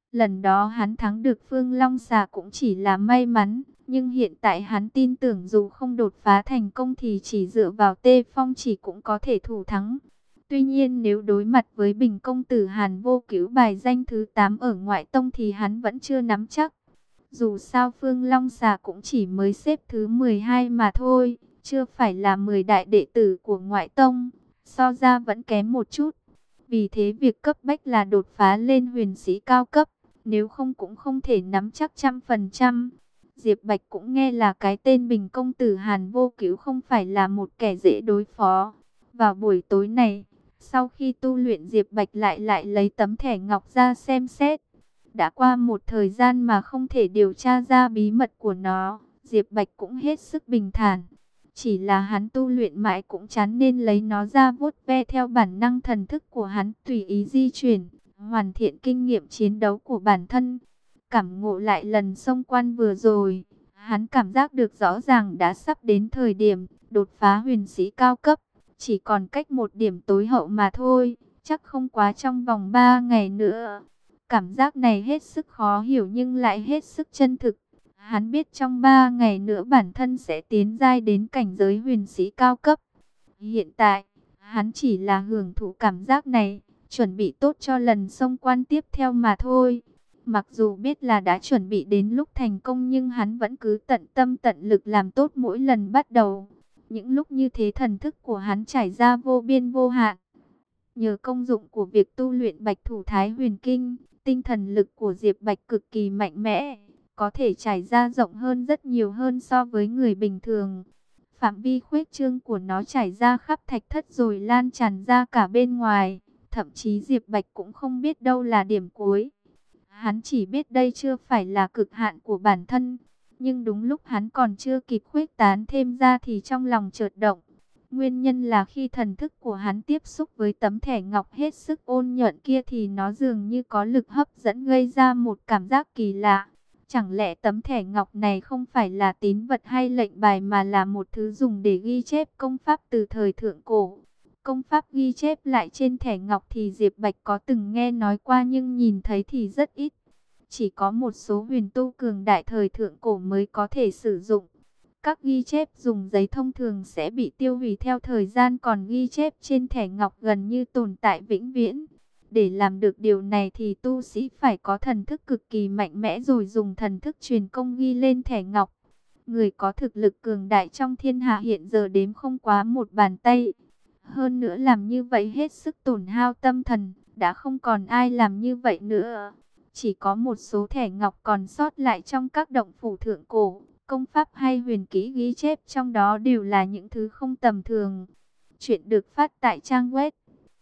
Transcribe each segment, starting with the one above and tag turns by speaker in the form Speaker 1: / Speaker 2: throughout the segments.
Speaker 1: Lần đó hắn thắng được Phương Long Xà cũng chỉ là may mắn, nhưng hiện tại hắn tin tưởng dù không đột phá thành công thì chỉ dựa vào Tê Phong chỉ cũng có thể thủ thắng. Tuy nhiên nếu đối mặt với Bình công tử Hàn Vô Cứu bài danh thứ 8 ở ngoại tông thì hắn vẫn chưa nắm chắc. Dù sao Phương Long Xà cũng chỉ mới xếp thứ 12 mà thôi, chưa phải là 10 đại đệ tử của ngoại tông, so ra vẫn kém một chút. Vì thế việc cấp bách là đột phá lên huyền sĩ cao cấp, nếu không cũng không thể nắm chắc 100%. Diệp Bạch cũng nghe là cái tên Bình công tử Hàn Vô Cứu không phải là một kẻ dễ đối phó. Vào buổi tối này, sau khi tu luyện Diệp Bạch lại lấy tấm thẻ ngọc ra xem xét. Đã qua một thời gian mà không thể điều tra ra bí mật của nó, Diệp Bạch cũng hết sức bình thản. Chỉ là hắn tu luyện mãi cũng chán nên lấy nó ra vuốt ve theo bản năng thần thức của hắn tùy ý di chuyển, hoàn thiện kinh nghiệm chiến đấu của bản thân. Cảm ngộ lại lần xông quan vừa rồi, hắn cảm giác được rõ ràng đã sắp đến thời điểm đột phá huyền sĩ cao cấp. Chỉ còn cách một điểm tối hậu mà thôi, chắc không quá trong vòng 3 ngày nữa. Cảm giác này hết sức khó hiểu nhưng lại hết sức chân thực. Hắn biết trong 3 ngày nữa bản thân sẽ tiến giai đến cảnh giới huyền sĩ cao cấp. Hiện tại, hắn chỉ là hưởng thụ cảm giác này, chuẩn bị tốt cho lần xông quan tiếp theo mà thôi. Mặc dù biết là đã chuẩn bị đến lúc thành công nhưng hắn vẫn cứ tận tâm tận lực làm tốt mỗi lần bắt đầu. Những lúc như thế thần thức của hắn trải ra vô biên vô hạn. Nhờ công dụng của việc tu luyện Bạch Thủ Thái Huyền Kinh, tinh thần lực của Diệp Bạch cực kỳ mạnh mẽ, có thể trải ra rộng hơn rất nhiều hơn so với người bình thường. Phạm vi khuếch trương của nó trải ra khắp thạch thất rồi lan tràn ra cả bên ngoài, thậm chí Diệp Bạch cũng không biết đâu là điểm cuối. Hắn chỉ biết đây chưa phải là cực hạn của bản thân, nhưng đúng lúc hắn còn chưa kịp khuếch tán thêm ra thì trong lòng chợt động. Nguyên nhân là khi thần thức của hắn tiếp xúc với tấm thẻ ngọc hết sức ôn nhuận kia thì nó dường như có lực hấp dẫn gây ra một cảm giác kỳ lạ. Chẳng lẽ tấm thẻ ngọc này không phải là tín vật hay lệnh bài mà là một thứ dùng để ghi chép công pháp từ thời thượng cổ? Công pháp ghi chép lại trên thẻ ngọc thì Diệp Bạch có từng nghe nói qua nhưng nhìn thấy thì rất ít. Chỉ có một số huyền tu cường đại thời thượng cổ mới có thể sử dụng. Các ghi chép dùng giấy thông thường sẽ bị tiêu hủy theo thời gian, còn ghi chép trên thẻ ngọc gần như tồn tại vĩnh viễn. Để làm được điều này thì tu sĩ phải có thần thức cực kỳ mạnh mẽ rồi dùng thần thức truyền công ghi lên thẻ ngọc. Người có thực lực cường đại trong thiên hạ hiện giờ đếm không quá một bàn tay. Hơn nữa làm như vậy hết sức tổn hao tâm thần, đã không còn ai làm như vậy nữa. Chỉ có một số thẻ ngọc còn sót lại trong các động phủ thượng cổ. Công pháp hay huyền kỹ ghi chép trong đó đều là những thứ không tầm thường. Chuyện được phát tại trang web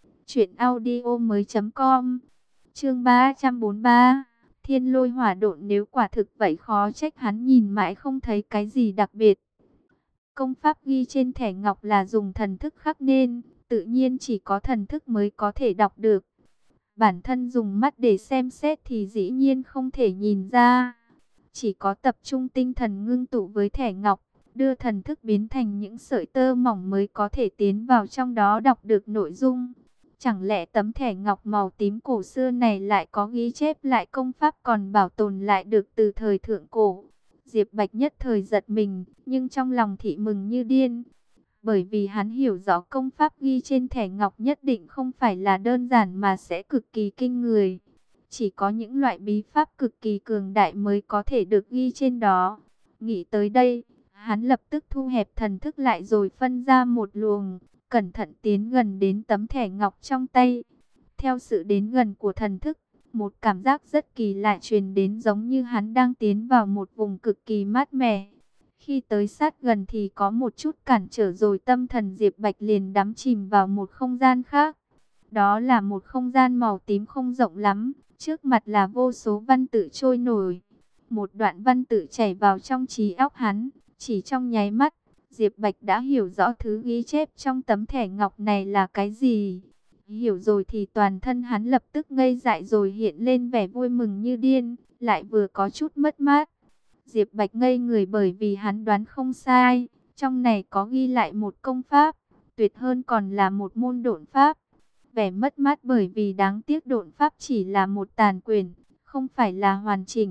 Speaker 1: truyệnaudiomoi.com. Chương 343. Thiên Lôi Hỏa Độn, nếu quả thực vậy khó trách hắn nhìn mãi không thấy cái gì đặc biệt. Công pháp ghi trên thẻ ngọc là dùng thần thức khắc nên, tự nhiên chỉ có thần thức mới có thể đọc được. Bản thân dùng mắt để xem xét thì dĩ nhiên không thể nhìn ra. Chỉ có tập trung tinh thần ngưng tụ với thẻ ngọc, đưa thần thức biến thành những sợi tơ mỏng mới có thể tiến vào trong đó đọc được nội dung. Chẳng lẽ tấm thẻ ngọc màu tím cổ xưa này lại có ghi chép lại công pháp còn bảo tồn lại được từ thời thượng cổ? Diệp Bạch nhất thời giật mình, nhưng trong lòng thị mừng như điên. Bởi vì hắn hiểu rõ công pháp ghi trên thẻ ngọc nhất định không phải là đơn giản mà sẽ cực kỳ kinh người. Chỉ có những loại bí pháp cực kỳ cường đại mới có thể được ghi trên đó. Nghĩ tới đây, hắn lập tức thu hẹp thần thức lại rồi phân ra một luồng, cẩn thận tiến gần đến tấm thẻ ngọc trong tay. Theo sự đến gần của thần thức, một cảm giác rất kỳ lạ truyền đến, giống như hắn đang tiến vào một vùng cực kỳ mát mẻ. Khi tới sát gần thì có một chút cản trở rồi tâm thần Diệp Bạch liền đắm chìm vào một không gian khác. Đó là một không gian màu tím không rộng lắm, trước mặt là vô số văn tự trôi nổi. Một đoạn văn tự chảy vào trong trí óc hắn, chỉ trong nháy mắt, Diệp Bạch đã hiểu rõ thứ ghi chép trong tấm thẻ ngọc này là cái gì. Hiểu rồi thì toàn thân hắn lập tức ngây dại rồi hiện lên vẻ vui mừng như điên, lại vừa có chút mất mát. Diệp Bạch ngây người bởi vì hắn đoán không sai, trong này có ghi lại một công pháp, tuyệt hơn còn là một môn độn pháp. Vẻ mất mát bởi vì đáng tiếc độn pháp chỉ là một tàn quyển, không phải là hoàn chỉnh.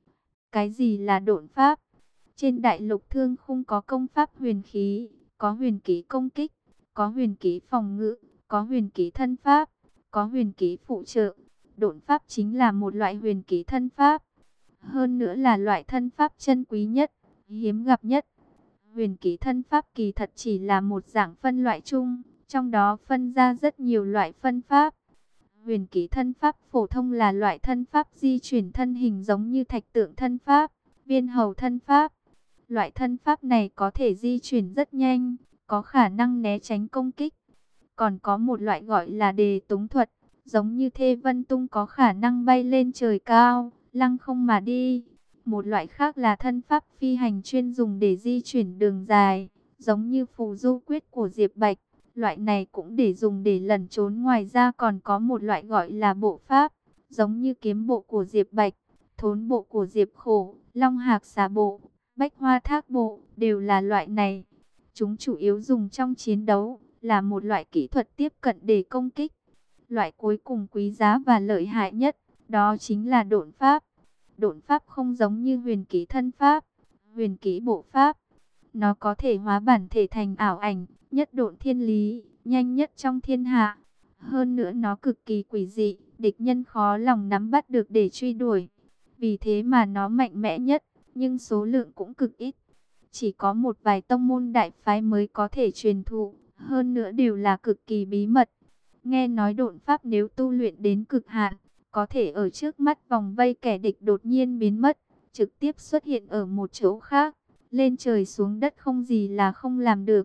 Speaker 1: Cái gì là độn pháp? Trên đại lục thương khung có công pháp huyền khí, có huyền kỹ công kích, có huyền kỹ phòng ngự, có huyền kỹ thân pháp, có huyền kỹ phụ trợ. Độn pháp chính là một loại huyền kỹ thân pháp. Hơn nữa là loại thân pháp chân quý nhất, hiếm gặp nhất. Huyền kỹ thân pháp kỳ thật chỉ là một dạng phân loại chung, trong đó phân ra rất nhiều loại phân pháp. Huyền kỹ thân pháp phổ thông là loại thân pháp di chuyển thân hình giống như thạch tượng thân pháp, viên hầu thân pháp. Loại thân pháp này có thể di chuyển rất nhanh, có khả năng né tránh công kích. Còn có một loại gọi là đề túng thuật, giống như Thê Vân Tung có khả năng bay lên trời cao, lăng không mà đi. Một loại khác là thân pháp phi hành chuyên dùng để di chuyển đường dài, giống như phù du quyết của Diệp Bạch. Loại này cũng để dùng để lẩn trốn. Ngoài ra còn có một loại gọi là bộ pháp, giống như kiếm bộ của Diệp Bạch, thốn bộ của Diệp Khổ, long hạc xà bộ, bách hoa thác bộ, đều là loại này. Chúng chủ yếu dùng trong chiến đấu, là một loại kỹ thuật tiếp cận để công kích. Loại cuối cùng quý giá và lợi hại nhất, đó chính là độn pháp. Độn pháp không giống như huyền kỹ thân pháp, huyền kỹ bộ pháp. Nó có thể hóa bản thể thành ảo ảnh, nhất độn thiên lý, nhanh nhất trong thiên hạ. Hơn nữa nó cực kỳ quỷ dị, địch nhân khó lòng nắm bắt được để truy đuổi. Vì thế mà nó mạnh mẽ nhất, nhưng số lượng cũng cực ít. Chỉ có một vài tông môn đại phái mới có thể truyền thụ, hơn nữa đều là cực kỳ bí mật. Nghe nói độn pháp nếu tu luyện đến cực hạn, có thể ở trước mắt vòng vây kẻ địch đột nhiên biến mất, trực tiếp xuất hiện ở một chỗ khác, lên trời xuống đất không gì là không làm được.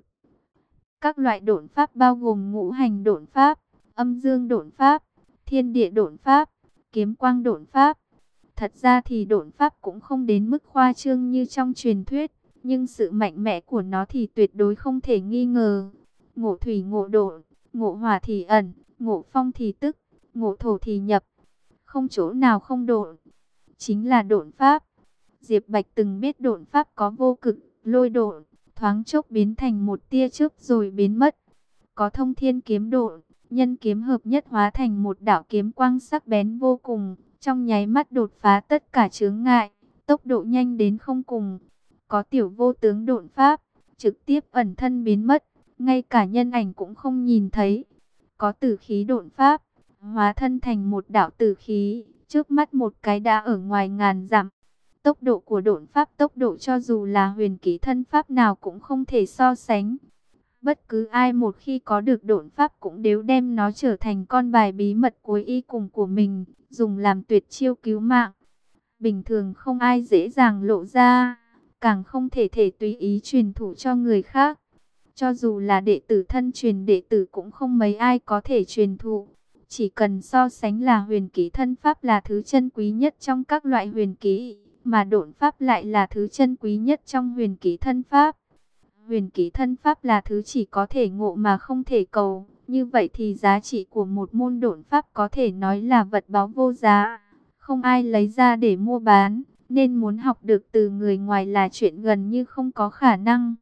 Speaker 1: Các loại độn pháp bao gồm ngũ hành độn pháp, âm dương độn pháp, thiên địa độn pháp, kiếm quang độn pháp. Thật ra thì độn pháp cũng không đến mức khoa trương như trong truyền thuyết, nhưng sự mạnh mẽ của nó thì tuyệt đối không thể nghi ngờ. Ngộ thủy ngộ độn, ngộ hỏa thì ẩn, ngộ phong thì tức, ngộ thổ thì nhập. Không chỗ nào không độn, chính là độn pháp. Diệp Bạch từng biết độn pháp có vô cực, lôi độn, thoáng chốc biến thành một tia chớp rồi biến mất. Có thông thiên kiếm độn, nhân kiếm hợp nhất hóa thành một đạo kiếm quang sắc bén vô cùng, trong nháy mắt đột phá tất cả chướng ngại, tốc độ nhanh đến không cùng. Có tiểu vô tướng độn pháp, trực tiếp ẩn thân biến mất, ngay cả nhân ảnh cũng không nhìn thấy. Có tử khí độn pháp, hóa thân thành một đạo tử khí, trước mắt một cái đã ở ngoài ngàn dặm. Tốc độ của độn pháp, tốc độ cho dù là huyền kỹ thân pháp nào cũng không thể so sánh. Bất cứ ai một khi có được độn pháp cũng đều đem nó trở thành con bài bí mật cuối y cùng của mình, dùng làm tuyệt chiêu cứu mạng. Bình thường không ai dễ dàng lộ ra, càng không thể tùy ý truyền thụ cho người khác. Cho dù là đệ tử thân truyền đệ tử cũng không mấy ai có thể truyền thụ. Chỉ cần so sánh là huyền kỹ thân pháp là thứ chân quý nhất trong các loại huyền kỹ, mà độn pháp lại là thứ chân quý nhất trong huyền kỹ thân pháp. Huyền kỹ thân pháp là thứ chỉ có thể ngộ mà không thể cầu. Như vậy thì giá trị của một môn độn pháp có thể nói là vật báu vô giá, không ai lấy ra để mua bán, nên muốn học được từ người ngoài là chuyện gần như không có khả năng.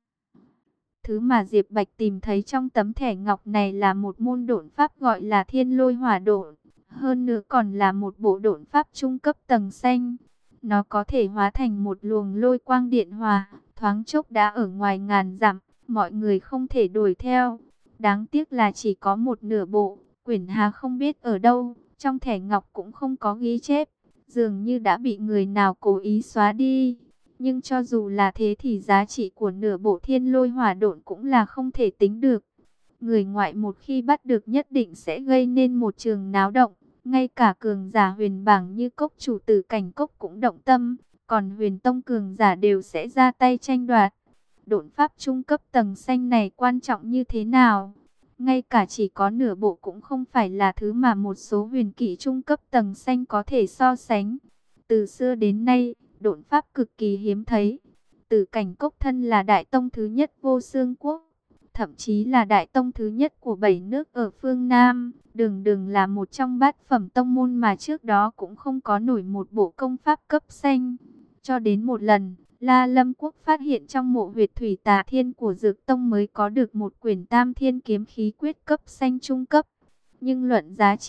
Speaker 1: Thứ mà Diệp Bạch tìm thấy trong tấm thẻ ngọc này là một môn độn pháp gọi là Thiên Lôi Hỏa Độn, hơn nữa còn là một bộ độn pháp trung cấp tầng xanh. Nó có thể hóa thành một luồng lôi quang điện hòa, thoáng chốc đã ở ngoài ngàn dặm, mọi người không thể đuổi theo. Đáng tiếc là chỉ có một nửa bộ, quyển hà không biết ở đâu, trong thẻ ngọc cũng không có ghi chép, dường như đã bị người nào cố ý xóa đi. Nhưng cho dù là thế thì giá trị của nửa bộ Thiên Lôi Hỏa Độn cũng là không thể tính được. Người ngoại một khi bắt được nhất định sẽ gây nên một trường náo động. Ngay cả cường giả huyền bảng như Cốc chủ Tử Cảnh Cốc cũng động tâm, còn huyền tông cường giả đều sẽ ra tay tranh đoạt. Độn pháp trung cấp tầng xanh này quan trọng như thế nào? Ngay cả chỉ có nửa bộ cũng không phải là thứ mà một số huyền kỹ trung cấp tầng xanh có thể so sánh. Từ xưa đến nay, độn pháp cực kỳ hiếm thấy. Tử Cảnh Cốc thân là đại tông thứ nhất Vô Xương Quốc, thậm chí là đại tông thứ nhất của 7 nước ở phương Nam, đường đường là một trong bát phẩm tông môn mà trước đó cũng không có nổi một bộ công pháp cấp xanh. Cho đến một lần, La Lâm Quốc phát hiện trong mộ huyệt Thủy Tà Thiên của Dược Tông mới có được một quyển Tam Thiên Kiếm Khí Quyết cấp xanh trung cấp. Nhưng luận giá trị,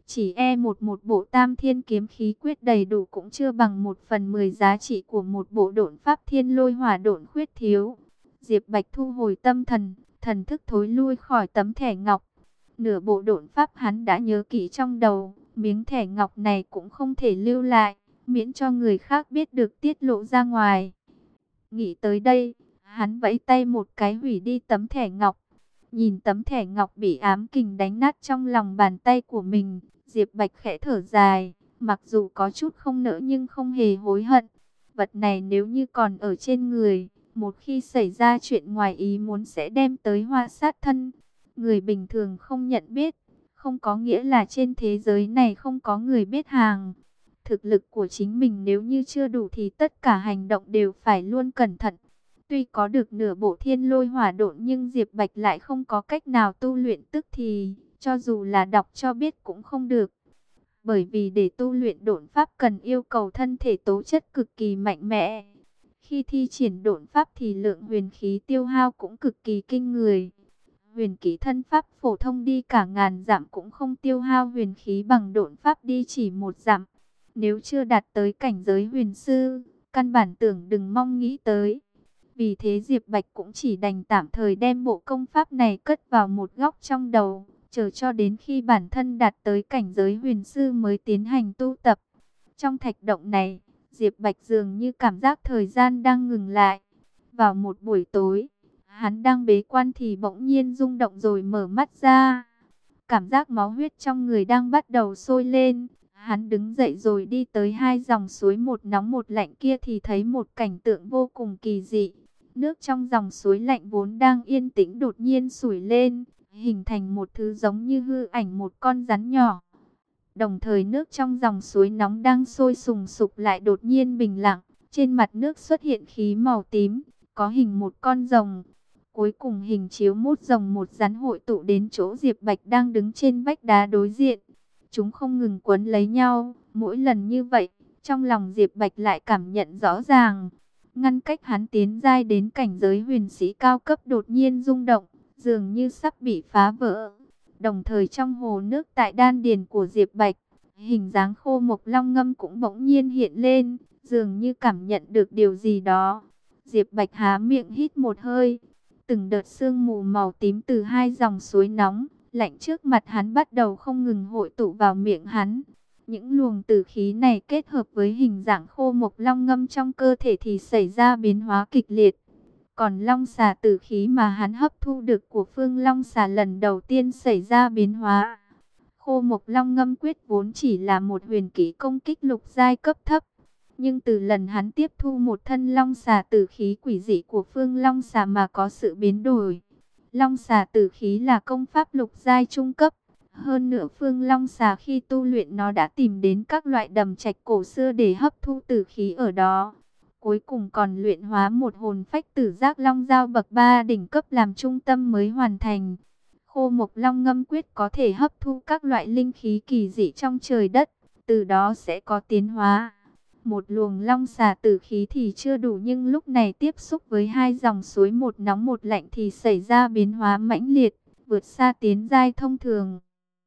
Speaker 1: Chỉ một bộ Tam Thiên kiếm khí quyết đầy đủ cũng chưa bằng 1/10 giá trị của một bộ độn pháp Thiên Lôi Hỏa Độn Khuyết thiếu. Diệp Bạch thu hồi tâm thần, thần thức thối lui khỏi tấm thẻ ngọc. Nửa bộ độn pháp hắn đã nhớ kỹ trong đầu, miếng thẻ ngọc này cũng không thể lưu lại, miễn cho người khác biết được tiết lộ ra ngoài. Nghĩ tới đây, hắn vẫy tay một cái hủy đi tấm thẻ ngọc. Nhìn tấm thẻ ngọc bị ám kình đánh nát trong lòng bàn tay của mình, Diệp Bạch khẽ thở dài, mặc dù có chút không nỡ nhưng không hề hối hận. Vật này nếu như còn ở trên người, một khi xảy ra chuyện ngoài ý muốn sẽ đem tới họa sát thân. Người bình thường không nhận biết, không có nghĩa là trên thế giới này không có người biết hàng. Thực lực của chính mình nếu như chưa đủ thì tất cả hành động đều phải luôn cẩn thận. Tuy có được nửa bộ Thiên Lôi Hỏa Độn nhưng Diệp Bạch lại không có cách nào tu luyện tức thì, cho dù là đọc cho biết cũng không được. Bởi vì để tu luyện độn pháp cần yêu cầu thân thể tố chất cực kỳ mạnh mẽ. Khi thi triển độn pháp thì lượng huyền khí tiêu hao cũng cực kỳ kinh người. Huyền kỹ thân pháp phổ thông đi cả ngàn dặm cũng không tiêu hao huyền khí bằng độn pháp đi chỉ một dặm. Nếu chưa đạt tới cảnh giới huyền sư, căn bản tưởng đừng mong nghĩ tới. Vì thế Diệp Bạch cũng chỉ đành tạm thời đem bộ công pháp này cất vào một góc trong đầu, chờ cho đến khi bản thân đạt tới cảnh giới huyền sư mới tiến hành tu tập. Trong thạch động này, Diệp Bạch dường như cảm giác thời gian đang ngừng lại. Vào một buổi tối, hắn đang bế quan thì bỗng nhiên rung động rồi mở mắt ra. Cảm giác máu huyết trong người đang bắt đầu sôi lên. Hắn đứng dậy rồi đi tới hai dòng suối một nóng một lạnh kia thì thấy một cảnh tượng vô cùng kỳ dị. Nước trong dòng suối lạnh vốn đang yên tĩnh đột nhiên sủi lên, hình thành một thứ giống như hư ảnh một con rắn nhỏ. Đồng thời nước trong dòng suối nóng đang sôi sùng sục lại đột nhiên bình lặng, trên mặt nước xuất hiện khí màu tím, có hình một con rồng. Cuối cùng hình chiếu một rồng một rắn hội tụ đến chỗ Diệp Bạch đang đứng trên vách đá đối diện. Chúng không ngừng quấn lấy nhau, mỗi lần như vậy, trong lòng Diệp Bạch lại cảm nhận rõ ràng. Ngăn cách hắn tiến giai đến cảnh giới huyền sĩ cao cấp đột nhiên rung động, dường như sắp bị phá vỡ. Đồng thời trong hồ nước tại đan điền của Diệp Bạch, hình dáng khô mộc long ngâm cũng bỗng nhiên hiện lên, dường như cảm nhận được điều gì đó. Diệp Bạch há miệng hít một hơi, từng đợt sương mù màu tím từ hai dòng suối nóng, lạnh trước mặt hắn bắt đầu không ngừng hội tụ vào miệng hắn. Những luồng tử khí này kết hợp với hình dạng khô mộc long ngâm trong cơ thể thì xảy ra biến hóa kịch liệt. Còn long xà tử khí mà hắn hấp thu được của Phương Long xà lần đầu tiên xảy ra biến hóa. Khô mộc long ngâm quyết vốn chỉ là một huyền kỹ công kích lục giai cấp thấp. Nhưng từ lần hắn tiếp thu một thân long xà tử khí quỷ dị của Phương Long xà mà có sự biến đổi. Long xà tử khí là công pháp lục giai trung cấp. Hơn nữa Phương Long xà khi tu luyện nó đã tìm đến các loại đầm trạch cổ xưa để hấp thu tử khí ở đó. Cuối cùng còn luyện hóa một hồn phách tử giác long giao bậc 3 đỉnh cấp làm trung tâm mới hoàn thành. Khô mộc long ngâm quyết có thể hấp thu các loại linh khí kỳ dị trong trời đất, từ đó sẽ có tiến hóa. Một luồng long xà tử khí thì chưa đủ nhưng lúc này tiếp xúc với hai dòng suối một nóng một lạnh thì xảy ra biến hóa mãnh liệt, vượt xa tiến giai thông thường.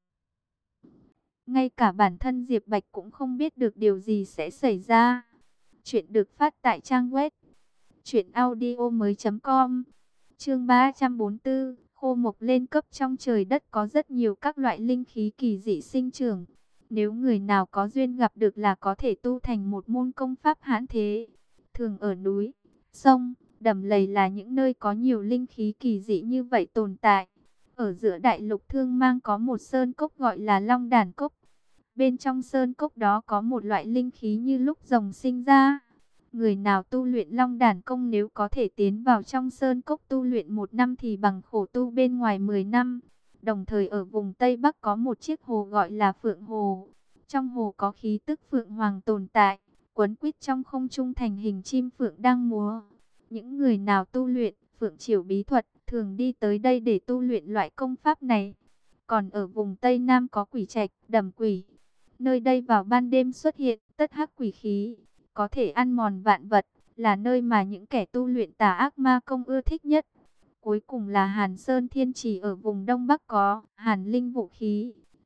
Speaker 1: Ngay cả bản thân Diệp Bạch cũng không biết được điều gì sẽ xảy ra. Chuyện được phát tại trang web truyệnaudiomoi.com. Chương 344, khô mộc lên cấp. Trong trời đất có rất nhiều các loại linh khí kỳ dị sinh trưởng. Nếu người nào có duyên gặp được là có thể tu thành một môn công pháp hãn thế. Thường ở núi, sông, đầm lầy là những nơi có nhiều linh khí kỳ dị như vậy tồn tại. Ở giữa đại lục Thương Mang có một sơn cốc gọi là Long Đàn Cốc. Bên trong sơn cốc đó có một loại linh khí như lúc rồng sinh ra. Người nào tu luyện Long Đàn Công nếu có thể tiến vào trong sơn cốc tu luyện 1 năm thì bằng khổ tu bên ngoài 10 năm. Đồng thời ở vùng Tây Bắc có một chiếc hồ gọi là Phượng Hồ. Trong hồ có khí tức Phượng Hoàng tồn tại, quấn quýt trong không trung thành hình chim Phượng đang múa. Những người nào tu luyện Phượng Triều bí thuật thường đi tới đây để tu luyện loại công pháp này. Còn ở vùng Tây Nam có Quỷ Trạch, Đầm Quỷ. Nơi đây vào ban đêm xuất hiện tất hắc quỷ khí, có thể ăn mòn vạn vật, là nơi mà những kẻ tu luyện tà ác ma công ưa thích nhất. Cuối cùng là Hàn Sơn Thiên Trì ở vùng Đông Bắc có Hàn Linh vũ khí,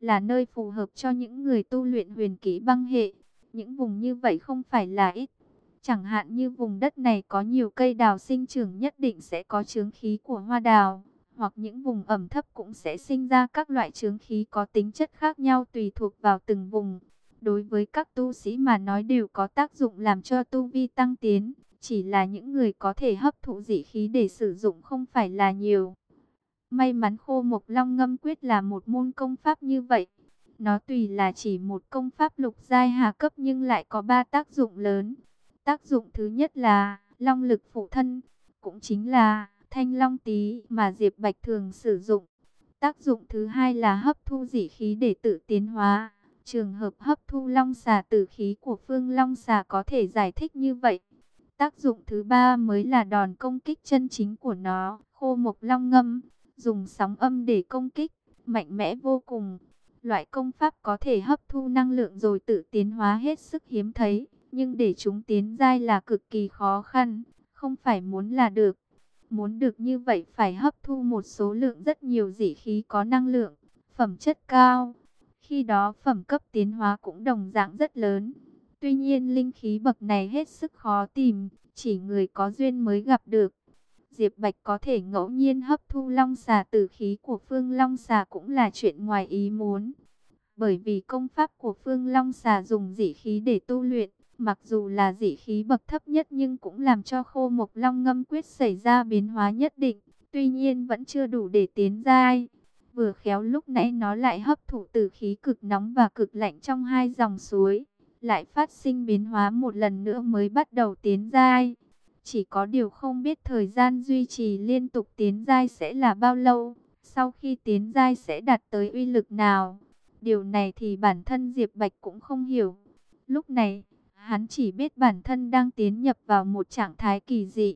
Speaker 1: là nơi phù hợp cho những người tu luyện huyền kỹ băng hệ. Những vùng như vậy không phải là ít. Chẳng hạn như vùng đất này có nhiều cây đào sinh trưởng, nhất định sẽ có chướng khí của hoa đào, hoặc những vùng ẩm thấp cũng sẽ sinh ra các loại chướng khí có tính chất khác nhau tùy thuộc vào từng vùng. Đối với các tu sĩ mà nói đều có tác dụng làm cho tu vi tăng tiến, chỉ là những người có thể hấp thụ dị khí để sử dụng không phải là nhiều. May mắn Khô Mộc Long Ngâm Quyết là một môn công pháp như vậy. Nó tuy là chỉ một công pháp lục giai hạ cấp nhưng lại có 3 tác dụng lớn. Tác dụng thứ nhất là long lực phụ thân, cũng chính là thanh long tí mà Diệp Bạch thường sử dụng. Tác dụng thứ hai là hấp thu dị khí để tự tiến hóa. Trường hợp hấp thu long xà tử khí của Phương Long xà có thể giải thích như vậy. Tác dụng thứ ba mới là đòn công kích chân chính của nó, Khô Mộc Long Ngâm, dùng sóng âm để công kích, mạnh mẽ vô cùng. Loại công pháp có thể hấp thu năng lượng rồi tự tiến hóa hết sức hiếm thấy, nhưng để chúng tiến giai là cực kỳ khó khăn, không phải muốn là được. Muốn được như vậy phải hấp thu một số lượng rất nhiều dị khí có năng lượng, phẩm chất cao. Khi đó phẩm cấp tiến hóa cũng đồng dạng rất lớn. Tuy nhiên linh khí bậc này hết sức khó tìm, chỉ người có duyên mới gặp được. Diệp Bạch có thể ngẫu nhiên hấp thu long xà tử khí của Phương Long xà cũng là chuyện ngoài ý muốn. Bởi vì công pháp của Phương Long xà dùng dị khí để tu luyện, mặc dù là dị khí bậc thấp nhất nhưng cũng làm cho Khô Mộc Long Ngâm Quyết xảy ra biến hóa nhất định, tuy nhiên vẫn chưa đủ để tiến giai. Vừa khéo lúc nãy nó lại hấp thụ tử khí cực nóng và cực lạnh trong hai dòng suối, lại phát sinh biến hóa một lần nữa mới bắt đầu tiến giai. Chỉ có điều không biết thời gian duy trì liên tục tiến giai sẽ là bao lâu, sau khi tiến giai sẽ đạt tới uy lực nào. Điều này thì bản thân Diệp Bạch cũng không hiểu. Lúc này, hắn chỉ biết bản thân đang tiến nhập vào một trạng thái kỳ dị.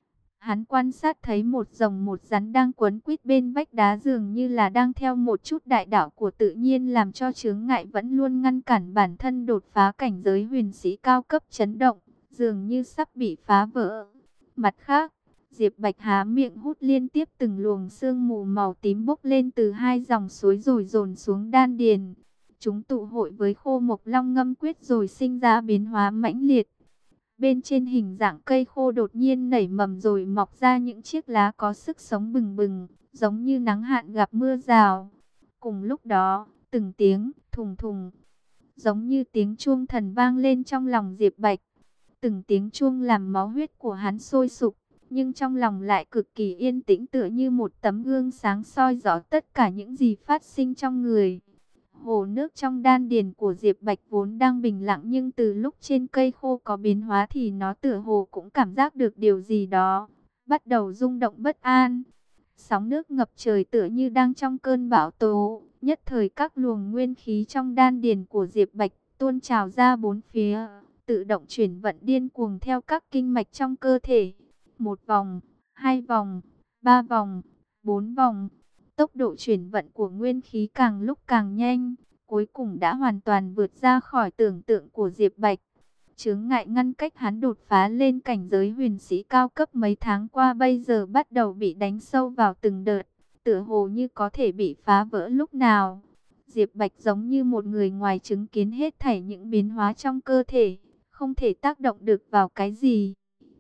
Speaker 1: Hắn quan sát thấy một rồng một rắn đang quấn quýt bên vách đá, dường như là đang theo một chút đại đạo của tự nhiên, làm cho chướng ngại vẫn luôn ngăn cản bản thân đột phá cảnh giới huyền sĩ cao cấp chấn động, dường như sắp bị phá vỡ. Mặt khác, Diệp Bạch há miệng hút liên tiếp từng luồng sương mù màu tím bốc lên từ hai dòng suối rồi dồn xuống đan điền. Chúng tụ hội với Khô Mộc Long Ngâm Quyết rồi sinh ra biến hóa mãnh liệt. Bên trên hình dạng cây khô đột nhiên nảy mầm rồi mọc ra những chiếc lá có sức sống bừng bừng, giống như nắng hạn gặp mưa rào. Cùng lúc đó, từng tiếng thùng thùng, giống như tiếng chuông thần vang lên trong lòng Diệp Bạch. Từng tiếng chuông làm máu huyết của hắn sôi sục, nhưng trong lòng lại cực kỳ yên tĩnh, tựa như một tấm gương sáng soi rõ tất cả những gì phát sinh trong người. Hồ nước trong đan điền của Diệp Bạch vốn đang bình lặng, nhưng từ lúc trên cây khô có biến hóa thì nó tựa hồ cũng cảm giác được điều gì đó, bắt đầu rung động bất an. Sóng nước ngập trời tựa như đang trong cơn bão tố, nhất thời các luồng nguyên khí trong đan điền của Diệp Bạch tuôn trào ra bốn phía, tự động chuyển vận điên cuồng theo các kinh mạch trong cơ thể. Một vòng, hai vòng, ba vòng, bốn vòng. Tốc độ chuyển vận của nguyên khí càng lúc càng nhanh, cuối cùng đã hoàn toàn vượt ra khỏi tưởng tượng của Diệp Bạch. Chướng ngại ngăn cách hắn đột phá lên cảnh giới huyền sĩ cao cấp mấy tháng qua bây giờ bắt đầu bị đánh sâu vào từng đợt, tựa hồ như có thể bị phá vỡ lúc nào. Diệp Bạch giống như một người ngoài chứng kiến hết thảy những biến hóa trong cơ thể, không thể tác động được vào cái gì.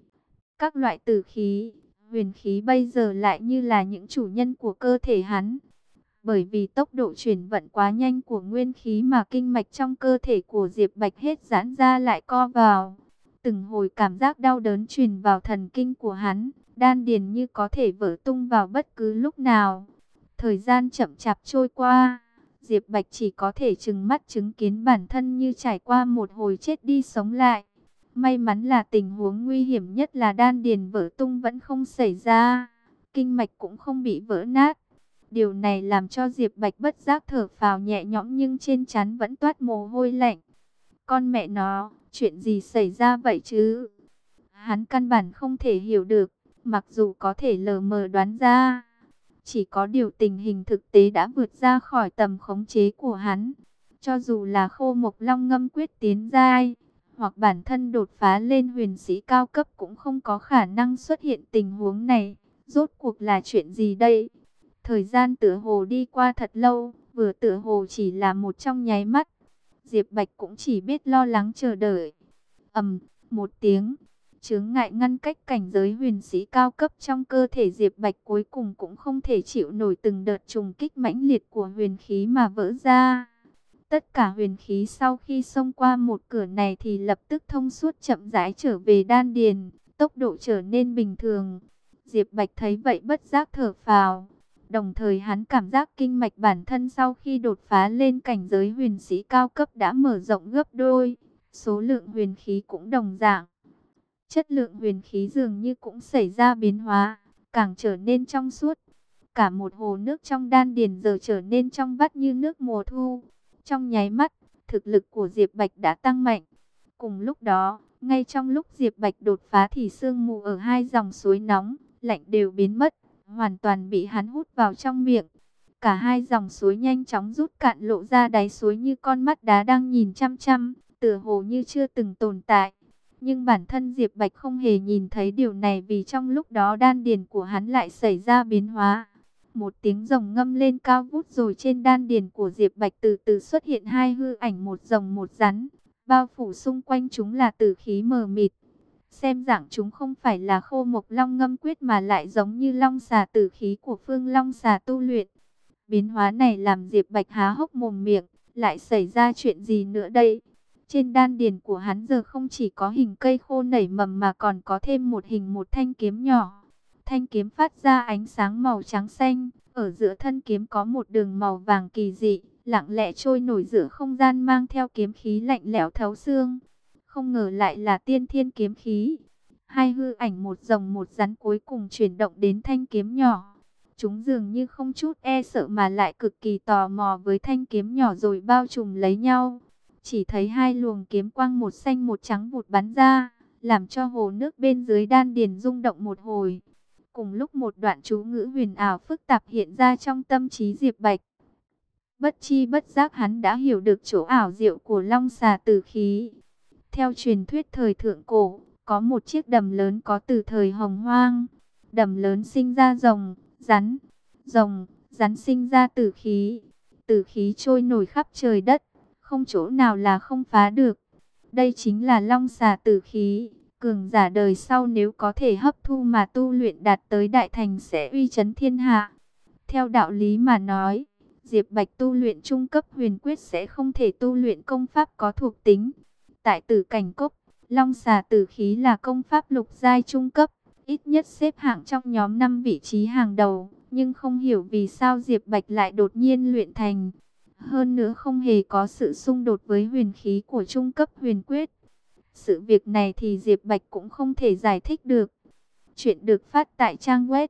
Speaker 1: Các loại tử khí, huyền khí bây giờ lại như là những chủ nhân của cơ thể hắn. Bởi vì tốc độ chuyển vận quá nhanh của nguyên khí mà kinh mạch trong cơ thể của Diệp Bạch hết giãn ra lại co vào. Từng hồi cảm giác đau đớn truyền vào thần kinh của hắn, đan điền như có thể vỡ tung vào bất cứ lúc nào. Thời gian chậm chạp trôi qua, Diệp Bạch chỉ có thể trừng mắt chứng kiến bản thân như trải qua một hồi chết đi sống lại. May mắn là tình huống nguy hiểm nhất là đan điền vỡ tung vẫn không xảy ra, kinh mạch cũng không bị vỡ nát. Điều này làm cho Diệp Bạch bất giác thở phào nhẹ nhõm, nhưng trên trán vẫn toát mồ hôi lạnh. Con mẹ nó, chuyện gì xảy ra vậy chứ? Hắn căn bản không thể hiểu được, mặc dù có thể lờ mờ đoán ra. Chỉ có điều tình hình thực tế đã vượt ra khỏi tầm khống chế của hắn. Cho dù là Khô Mộc Long Ngâm Quyết tiến giai, hoặc bản thân đột phá lên huyền sĩ cao cấp cũng không có khả năng xuất hiện tình huống này. Rốt cuộc là chuyện gì đây? Thời gian tựa hồ đi qua thật lâu, vừa tựa hồ chỉ là một trong nháy mắt. Diệp Bạch cũng chỉ biết lo lắng chờ đợi. Một tiếng, chướng ngại ngăn cách cảnh giới huyền sĩ cao cấp trong cơ thể Diệp Bạch cuối cùng cũng không thể chịu nổi từng đợt trùng kích mãnh liệt của huyền khí mà vỡ ra. Tất cả huyền khí sau khi xông qua một cửa này thì lập tức thông suốt chậm rãi trở về đan điền, tốc độ trở nên bình thường. Diệp Bạch thấy vậy bất giác thở phào. Đồng thời hắn cảm giác kinh mạch bản thân sau khi đột phá lên cảnh giới huyền sĩ cao cấp đã mở rộng gấp đôi. Số lượng huyền khí cũng đồng dạng. Chất lượng huyền khí dường như cũng xảy ra biến hóa, càng trở nên trong suốt. Cả một hồ nước trong đan điền giờ trở nên trong vắt như nước mùa thu. Trong nháy mắt, thực lực của Diệp Bạch đã tăng mạnh. Cùng lúc đó, ngay trong lúc Diệp Bạch đột phá thì sương mù ở hai dòng suối nóng, lạnh đều biến mất, hoàn toàn bị hắn hút vào trong miệng. Cả hai dòng suối nhanh chóng rút cạn lộ ra đáy suối như con mắt đá đang nhìn chăm chăm, tựa hồ như chưa từng tồn tại. Nhưng bản thân Diệp Bạch không hề nhìn thấy điều này vì trong lúc đó đan điền của hắn lại xảy ra biến hóa. Một tiếng rồng ngâm lên cao vút rồi trên đan điền của Diệp Bạch từ từ xuất hiện hai hư ảnh một rồng một rắn. Bao phủ xung quanh chúng là tử khí mờ mịt. Xem dạng chúng không phải là Khô Mộc Long Ngâm Quyết mà lại giống như long xà tử khí của Phương Long xà tu luyện. Biến hóa này làm Diệp Bạch há hốc mồm miệng, lại xảy ra chuyện gì nữa đây? Trên đan điền của hắn giờ không chỉ có hình cây khô nảy mầm mà còn có thêm một hình một thanh kiếm nhỏ. Thanh kiếm phát ra ánh sáng màu trắng xanh, ở giữa thân kiếm có một đường màu vàng kỳ dị, lặng lẽ trôi nổi giữa không gian mang theo kiếm khí lạnh lẽo thấu xương. Không ngờ lại là tiên thiên kiếm khí. Hai hư ảnh một rồng một rắn cuối cùng chuyển động đến thanh kiếm nhỏ. Chúng dường như không chút e sợ mà lại cực kỳ tò mò với thanh kiếm nhỏ rồi bao trùm lấy nhau. Chỉ thấy hai luồng kiếm quang một xanh một trắng vụt bắn ra, làm cho hồ nước bên dưới đan điền rung động một hồi. Cùng lúc một đoạn chú ngữ huyền ảo phức tạp hiện ra trong tâm trí Diệp Bạch. Bất chi bất giác hắn đã hiểu được chỗ ảo diệu của long xà tử khí. Theo truyền thuyết thời thượng cổ, có một chiếc đầm lớn có từ thời Hồng Hoang. Đầm lớn sinh ra rồng, rắn sinh ra tử khí. Tử khí trôi nổi khắp trời đất, không chỗ nào là không phá được. Đây chính là long xà tử khí. Cường giả đời sau nếu có thể hấp thu mà tu luyện đạt tới đại thành sẽ uy chấn thiên hạ. Theo đạo lý mà nói, Diệp Bạch tu luyện trung cấp huyền quyết sẽ không thể tu luyện công pháp có thuộc tính. Tại Tử Cảnh Cốc, long xà tử khí là công pháp lục giai trung cấp, ít nhất xếp hạng trong nhóm 5 vị trí hàng đầu. Nhưng không hiểu vì sao Diệp Bạch lại đột nhiên luyện thành. Hơn nữa không hề có sự xung đột với huyền khí của trung cấp huyền quyết. Sự việc này thì Diệp Bạch cũng không thể giải thích được. Chuyện được phát tại trang web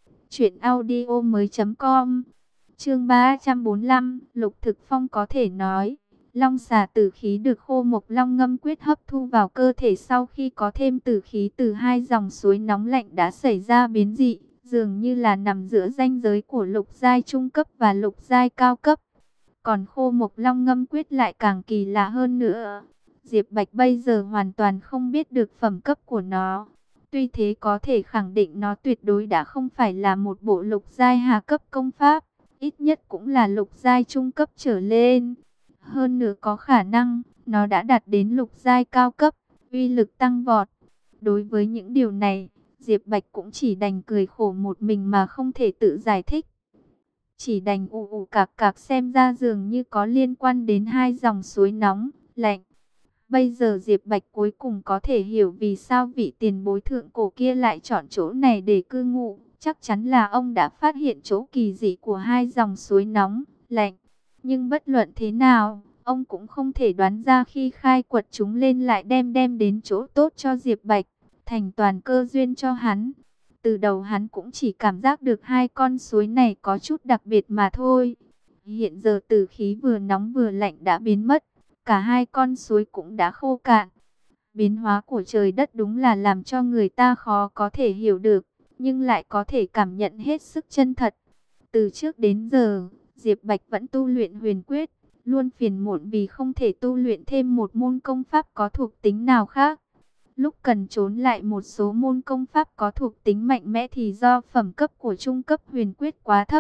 Speaker 1: truyệnaudiomoi.com. Chương 345, Lục Thực Phong có thể nói, long xà tử khí được Khô Mộc Long Ngâm Quyết hấp thu vào cơ thể sau khi có thêm tử khí từ hai dòng suối nóng lạnh đã xảy ra biến dị, dường như là nằm giữa ranh giới của lục giai trung cấp và lục giai cao cấp. Còn Khô Mộc Long Ngâm Quyết lại càng kỳ lạ hơn nữa. Diệp Bạch bây giờ hoàn toàn không biết được phẩm cấp của nó. Tuy thế có thể khẳng định nó tuyệt đối đã không phải là một bộ lục giai hạ cấp công pháp, ít nhất cũng là lục giai trung cấp trở lên. Hơn nữa có khả năng nó đã đạt đến lục giai cao cấp, uy lực tăng vọt. Đối với những điều này, Diệp Bạch cũng chỉ đành cười khổ một mình mà không thể tự giải thích. Chỉ đành ù ù cạc cạc xem ra dường như có liên quan đến hai dòng suối nóng, lạnh. Bây giờ Diệp Bạch cuối cùng có thể hiểu vì sao vị tiền bối thượng cổ kia lại chọn chỗ này để cư ngụ. Chắc chắn là ông đã phát hiện chỗ kỳ dị của hai dòng suối nóng, lạnh. Nhưng bất luận thế nào, ông cũng không thể đoán ra khi khai quật chúng lên lại đem đến chỗ tốt cho Diệp Bạch, thành toàn cơ duyên cho hắn. Từ đầu hắn cũng chỉ cảm giác được hai con suối này có chút đặc biệt mà thôi. Hiện giờ tử khí vừa nóng vừa lạnh đã biến mất. Cả hai con suối cũng đã khô cạn. Biến hóa của trời đất đúng là làm cho người ta khó có thể hiểu được, nhưng lại có thể cảm nhận hết sức chân thật. Từ trước đến giờ, Diệp Bạch vẫn tu luyện huyền quyết, luôn phiền muộn vì không thể tu luyện thêm một môn công pháp có thuộc tính nào khác. Lúc cần trốn lại một số môn công pháp có thuộc tính mạnh mẽ thì do phẩm cấp của trung cấp huyền quyết quá thấp,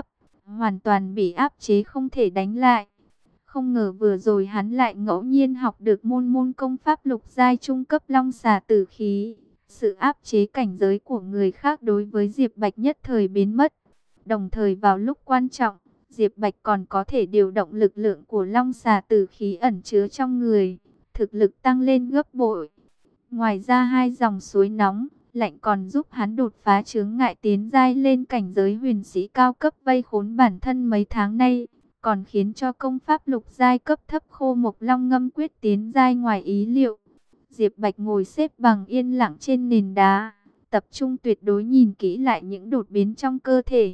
Speaker 1: hoàn toàn bị áp chế không thể đánh lại. Không ngờ vừa rồi hắn lại ngẫu nhiên học được môn môn công pháp lục giai trung cấp long xà tử khí. Sự áp chế cảnh giới của người khác đối với Diệp Bạch nhất thời biến mất. Đồng thời vào lúc quan trọng, Diệp Bạch còn có thể điều động lực lượng của long xà tử khí ẩn chứa trong người, thực lực tăng lên gấp bội. Ngoài ra hai dòng suối nóng, lạnh còn giúp hắn đột phá chướng ngại tiến giai lên cảnh giới huyền sĩ cao cấp vây khốn bản thân mấy tháng nay, còn khiến cho công pháp lục giai cấp thấp Khô Mộc Long Ngâm Quyết tiến giai ngoài ý liệu. Diệp Bạch ngồi xếp bằng yên lặng trên nền đá, tập trung tuyệt đối nhìn kỹ lại những đột biến trong cơ thể.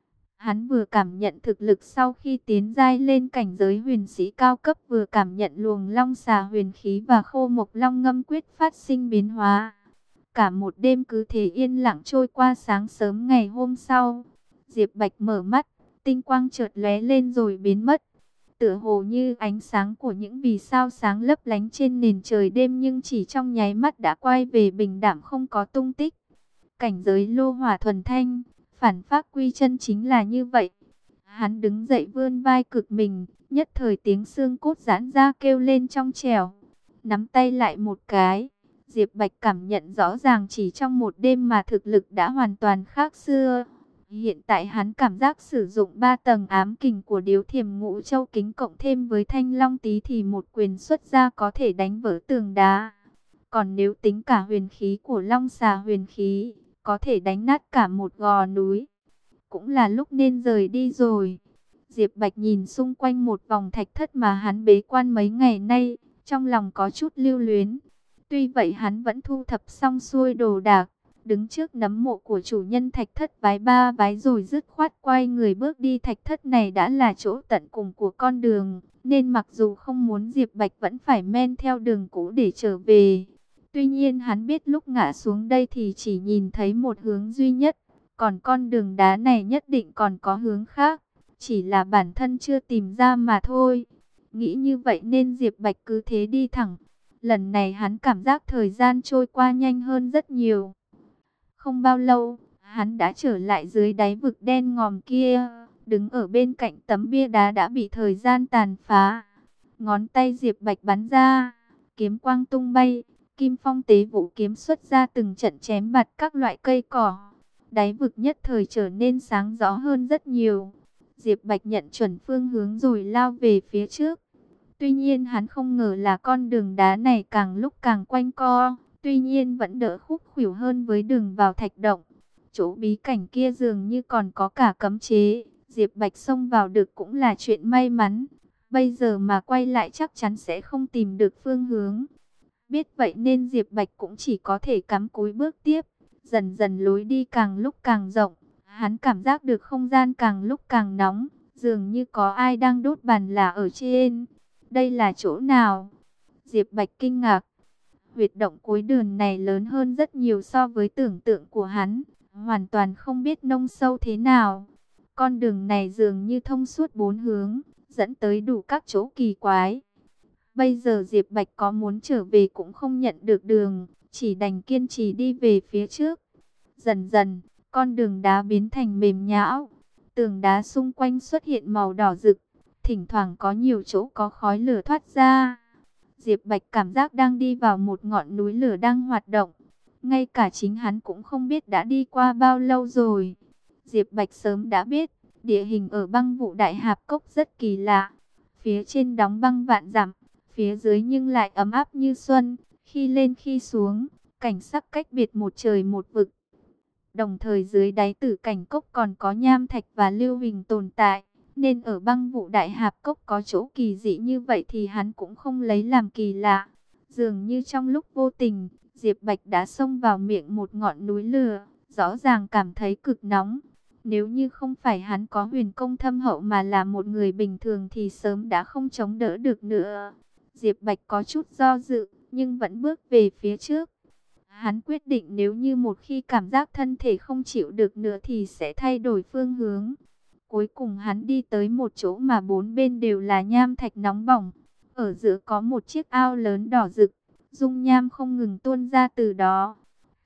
Speaker 1: Hắn vừa cảm nhận thực lực sau khi tiến giai lên cảnh giới huyền sĩ cao cấp, vừa cảm nhận luồng long xà huyền khí và Khô Mộc Long Ngâm Quyết phát sinh biến hóa. Cả một đêm cứ thế yên lặng trôi qua. Sáng sớm ngày hôm sau, Diệp Bạch mở mắt, tinh quang chợt lóe lên rồi biến mất. Tựa hồ như ánh sáng của những vì sao sáng lấp lánh trên nền trời đêm, nhưng chỉ trong nháy mắt đã quay về bình đạm không có tung tích. Cảnh giới lô hỏa thuần thanh, phản phác quy chân chính là như vậy. Hắn đứng dậy vươn vai cực mình, nhất thời tiếng xương cốt giãn ra kêu lên trong trẻo. Nắm tay lại một cái, Diệp Bạch cảm nhận rõ ràng chỉ trong một đêm mà thực lực đã hoàn toàn khác xưa. Hiện tại hắn cảm giác sử dụng 3 tầng ám kình của Điếu Thiềm Ngũ Châu Kính cộng thêm với Thanh Long Tí thì một quyền xuất ra có thể đánh vỡ tường đá. Còn nếu tính cả huyền khí của Long Xà huyền khí, có thể đánh nát cả một gò núi. Cũng là lúc nên rời đi rồi. Diệp Bạch nhìn xung quanh một vòng thạch thất mà hắn bế quan mấy ngày nay, trong lòng có chút lưu luyến. Tuy vậy hắn vẫn thu thập xong xuôi đồ đạc, đứng trước nấm mộ của chủ nhân thạch thất vái 3 vái rồi dứt khoát quay người bước đi. Thạch thất này đã là chỗ tận cùng của con đường, nên mặc dù không muốn, Diệp Bạch vẫn phải men theo đường cũ để trở về. Tuy nhiên hắn biết lúc ngã xuống đây thì chỉ nhìn thấy một hướng duy nhất, còn con đường đá này nhất định còn có hướng khác, chỉ là bản thân chưa tìm ra mà thôi. Nghĩ như vậy nên Diệp Bạch cứ thế đi thẳng. Lần này hắn cảm giác thời gian trôi qua nhanh hơn rất nhiều. Không bao lâu, hắn đã trở lại dưới đáy vực đen ngòm kia, đứng ở bên cạnh tấm bia đá đã bị thời gian tàn phá. Ngón tay Diệp Bạch bắn ra, kiếm quang tung bay, Kim Phong Tế Vũ kiếm xuất ra từng trận chém bạt các loại cây cỏ. Đáy vực nhất thời trở nên sáng rõ hơn rất nhiều. Diệp Bạch nhận chuẩn phương hướng rồi lao về phía trước. Tuy nhiên hắn không ngờ là con đường đá này càng lúc càng quanh co, tuy nhiên vẫn đỡ khúc khuỷu hơn với đường vào thạch động. Chỗ bí cảnh kia dường như còn có cả cấm chế, Diệp Bạch xông vào được cũng là chuyện may mắn. Bây giờ mà quay lại chắc chắn sẽ không tìm được phương hướng. Biết vậy nên Diệp Bạch cũng chỉ có thể cắm cúi bước tiếp. Dần dần lối đi càng lúc càng rộng, hắn cảm giác được không gian càng lúc càng nóng, dường như có ai đang đốt bàn là ở trên. Đây là chỗ nào? Diệp Bạch kinh ngạc. Huyệt động cuối đường này lớn hơn rất nhiều so với tưởng tượng của hắn, hoàn toàn không biết nông sâu thế nào. Con đường này dường như thông suốt 4 hướng, dẫn tới đủ các chỗ kỳ quái. Bây giờ Diệp Bạch có muốn trở về cũng không nhận được đường, chỉ đành kiên trì đi về phía trước. Dần dần, con đường đá biến thành mềm nhão, tường đá xung quanh xuất hiện màu đỏ rực, thỉnh thoảng có nhiều chỗ có khói lửa thoát ra. Diệp Bạch cảm giác đang đi vào một ngọn núi lửa đang hoạt động. Ngay cả chính hắn cũng không biết đã đi qua bao lâu rồi. Diệp Bạch sớm đã biết, địa hình ở Băng Vụ Đại Hạp Cốc rất kỳ lạ. Phía trên đóng băng vạn dặm, phía dưới nhưng lại ấm áp như xuân, khi lên khi xuống, cảnh sắc cách biệt một trời một vực. Đồng thời dưới đáy Tử Cảnh Cốc còn có nham thạch và lưu huỳnh tồn tại, nên ở Băng Vụ Đại Hạp Cốc có chỗ kỳ dị như vậy thì hắn cũng không lấy làm kỳ lạ. Dường như trong lúc vô tình, Diệp Bạch đã xông vào miệng một ngọn núi lửa, rõ ràng cảm thấy cực nóng. Nếu như không phải hắn có huyền công thâm hậu mà là một người bình thường thì sớm đã không chống đỡ được nữa. Diệp Bạch có chút do dự, nhưng vẫn bước về phía trước. Hắn quyết định nếu như một khi cảm giác thân thể không chịu được nữa thì sẽ thay đổi phương hướng. Cuối cùng hắn đi tới một chỗ mà bốn bên đều là nham thạch nóng bỏng. Ở giữa có một chiếc ao lớn đỏ rực, dung nham không ngừng tuôn ra từ đó.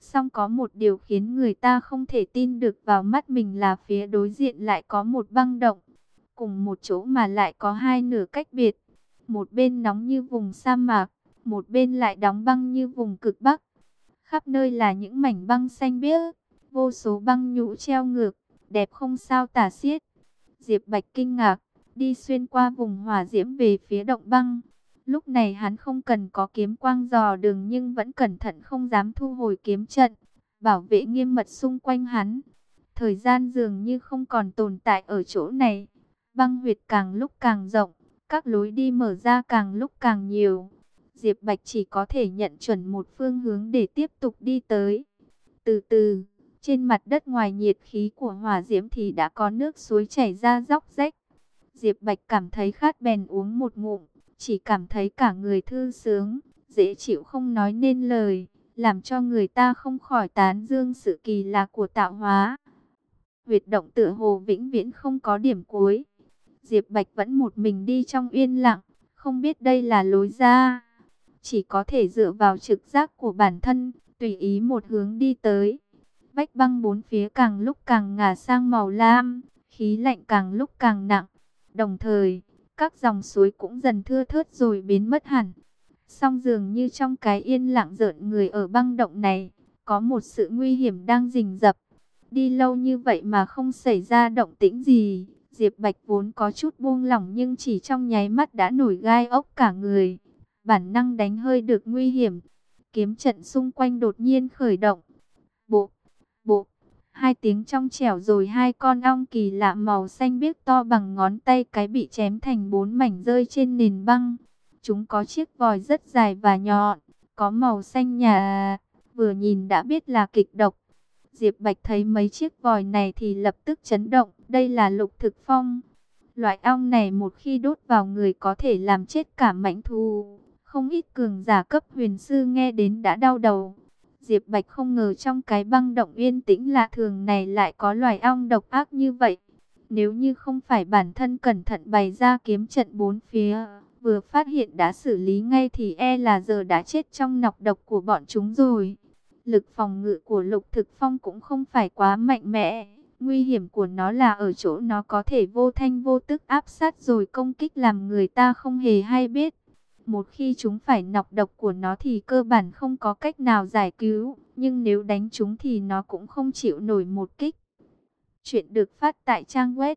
Speaker 1: Song có một điều khiến người ta không thể tin được vào mắt mình là phía đối diện lại có một băng động. Cùng một chỗ mà lại có hai nửa cách biệt. Một bên nóng như vùng sa mạc, một bên lại đóng băng như vùng cực Bắc. Khắp nơi là những mảnh băng xanh biếc, vô số băng nhũ treo ngược, đẹp không sao tả xiết. Diệp Bạch kinh ngạc, đi xuyên qua vùng hỏa diễm về phía động băng. Lúc này hắn không cần có kiếm quang dò đường nhưng vẫn cẩn thận không dám thu hồi kiếm trận, bảo vệ nghiêm mật xung quanh hắn. Thời gian dường như không còn tồn tại ở chỗ này. Băng huyệt càng lúc càng rộng, các lối đi mở ra càng lúc càng nhiều. Diệp Bạch chỉ có thể nhận chuẩn một phương hướng để tiếp tục đi tới. Từ từ, trên mặt đất ngoài nhiệt khí của hỏa diễm thì đã có nước suối chảy ra róc rách. Diệp Bạch cảm thấy khát bèn uống một ngụm, chỉ cảm thấy cả người thư sướng, dễ chịu không nói nên lời, làm cho người ta không khỏi tán dương sự kỳ lạ của tạo hóa. Huyệt động tựa hồ vĩnh viễn không có điểm cuối. Diệp Bạch vẫn một mình đi trong yên lặng, không biết đây là lối ra. Chỉ có thể dựa vào trực giác của bản thân, tùy ý một hướng đi tới. Vách băng bốn phía càng lúc càng ngả sang màu lam, khí lạnh càng lúc càng nặng. Đồng thời, các dòng suối cũng dần thưa thớt rồi biến mất hẳn. Song dường như trong cái yên lặng rợn người ở băng động này, có một sự nguy hiểm đang rình rập. Đi lâu như vậy mà không xảy ra động tĩnh gì. Diệp Bạch vốn có chút buông lỏng nhưng chỉ trong nháy mắt đã nổi gai ốc cả người. Bản năng đánh hơi được nguy hiểm. Kiếm trận xung quanh đột nhiên khởi động. Bộ, bộ, hai tiếng trong trẻo rồi hai con ong kỳ lạ màu xanh biếc to bằng ngón tay cái bị chém thành 4 mảnh rơi trên nền băng. Chúng có chiếc vòi rất dài và nhọn, có màu xanh nhà, vừa nhìn đã biết là kịch độc. Diệp Bạch thấy mấy chiếc vòi này thì lập tức chấn động, đây là lục thực phong. Loại ong này một khi đốt vào người có thể làm chết cả mãnh thú. Không ít cường giả cấp huyền sư nghe đến đã đau đầu. Diệp Bạch không ngờ trong cái băng động yên tĩnh lạ thường này lại có loài ong độc ác như vậy. Nếu như không phải bản thân cẩn thận bày ra kiếm trận bốn phía, vừa phát hiện đã xử lý ngay thì e là giờ đã chết trong nọc độc của bọn chúng rồi. Lực phòng ngự của lục thực phong cũng không phải quá mạnh mẽ. Nguy hiểm của nó là ở chỗ nó có thể vô thanh vô tức áp sát rồi công kích làm người ta không hề hay biết. Một khi chúng phải nọc độc của nó thì cơ bản không có cách nào giải cứu. Nhưng nếu đánh chúng thì nó cũng không chịu nổi một kích. Chuyện được phát tại trang web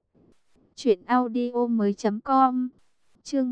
Speaker 1: truyệnaudiomoi.com. Chương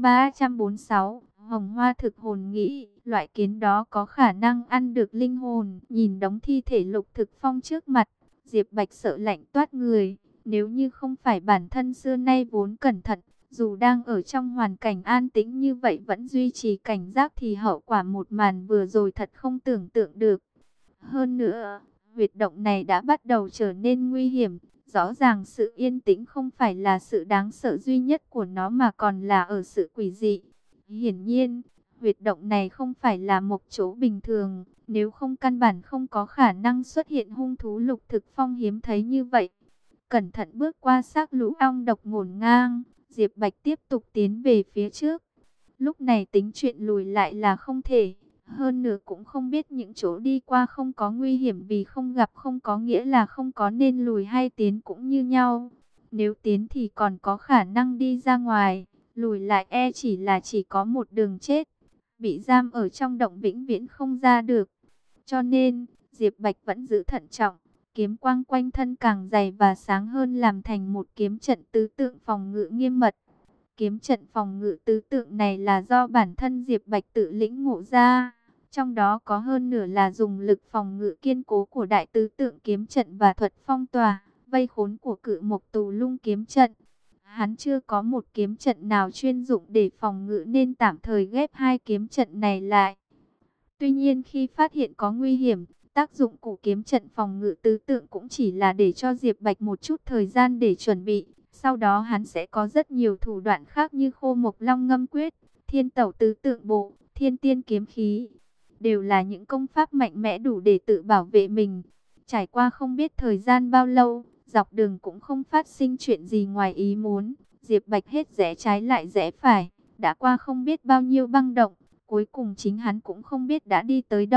Speaker 1: 346, Hồng Hoa thực hồn nghĩ, loại kiến đó có khả năng ăn được linh hồn. Nhìn đống thi thể lục thực phong trước mặt, Diệp Bạch sợ lạnh toát người. Nếu như không phải bản thân xưa nay vốn cẩn thận, dù đang ở trong hoàn cảnh an tĩnh như vậy vẫn duy trì cảnh giác thì hậu quả một màn vừa rồi thật không tưởng tượng được. Hơn nữa, huyệt động này đã bắt đầu trở nên nguy hiểm. Rõ ràng sự yên tĩnh không phải là sự đáng sợ duy nhất của nó mà còn là ở sự quỷ dị. Hiển nhiên, huyệt động này không phải là một chỗ bình thường, nếu không căn bản không có khả năng xuất hiện hung thú lục thực phong hiếm thấy như vậy. Cẩn thận bước qua xác lũ ong độc ngổn ngang, Diệp Bạch tiếp tục tiến về phía trước. Lúc này tính chuyện lùi lại là không thể. Hơn nữa cũng không biết những chỗ đi qua không có nguy hiểm, vì không gặp không có nghĩa là không có, nên lùi hay tiến cũng như nhau. Nếu tiến thì còn có khả năng đi ra ngoài, lùi lại e chỉ có một đường chết, bị giam ở trong động vĩnh viễn không ra được. Cho nên, Diệp Bạch vẫn giữ thận trọng, kiếm quang quanh thân càng dày và sáng hơn làm thành một kiếm trận tứ tượng phòng ngự nghiêm mật. Kiếm trận phòng ngự tứ tượng này là do bản thân Diệp Bạch tự lĩnh ngộ ra. Trong đó có hơn nửa là dùng lực phòng ngự kiên cố của đại tứ tượng kiếm trận và thuật phong tỏa, vây khốn của cự mộc tù lung kiếm trận. Hắn chưa có một kiếm trận nào chuyên dụng để phòng ngự nên tạm thời ghép hai kiếm trận này lại. Tuy nhiên khi phát hiện có nguy hiểm, tác dụng của kiếm trận phòng ngự tứ tượng cũng chỉ là để cho Diệp Bạch một chút thời gian để chuẩn bị. Sau đó hắn sẽ có rất nhiều thủ đoạn khác như khô mộc long ngâm quyết, thiên tẩu tứ tượng bộ, thiên tiên kiếm khí. Đều là những công pháp mạnh mẽ đủ để tự bảo vệ mình. Trải qua không biết thời gian bao lâu, dọc đường cũng không phát sinh chuyện gì ngoài ý muốn. Diệp Bạch hết rẽ trái lại rẽ phải, đã qua không biết bao nhiêu băng động. Cuối cùng chính hắn cũng không biết đã đi tới đâu.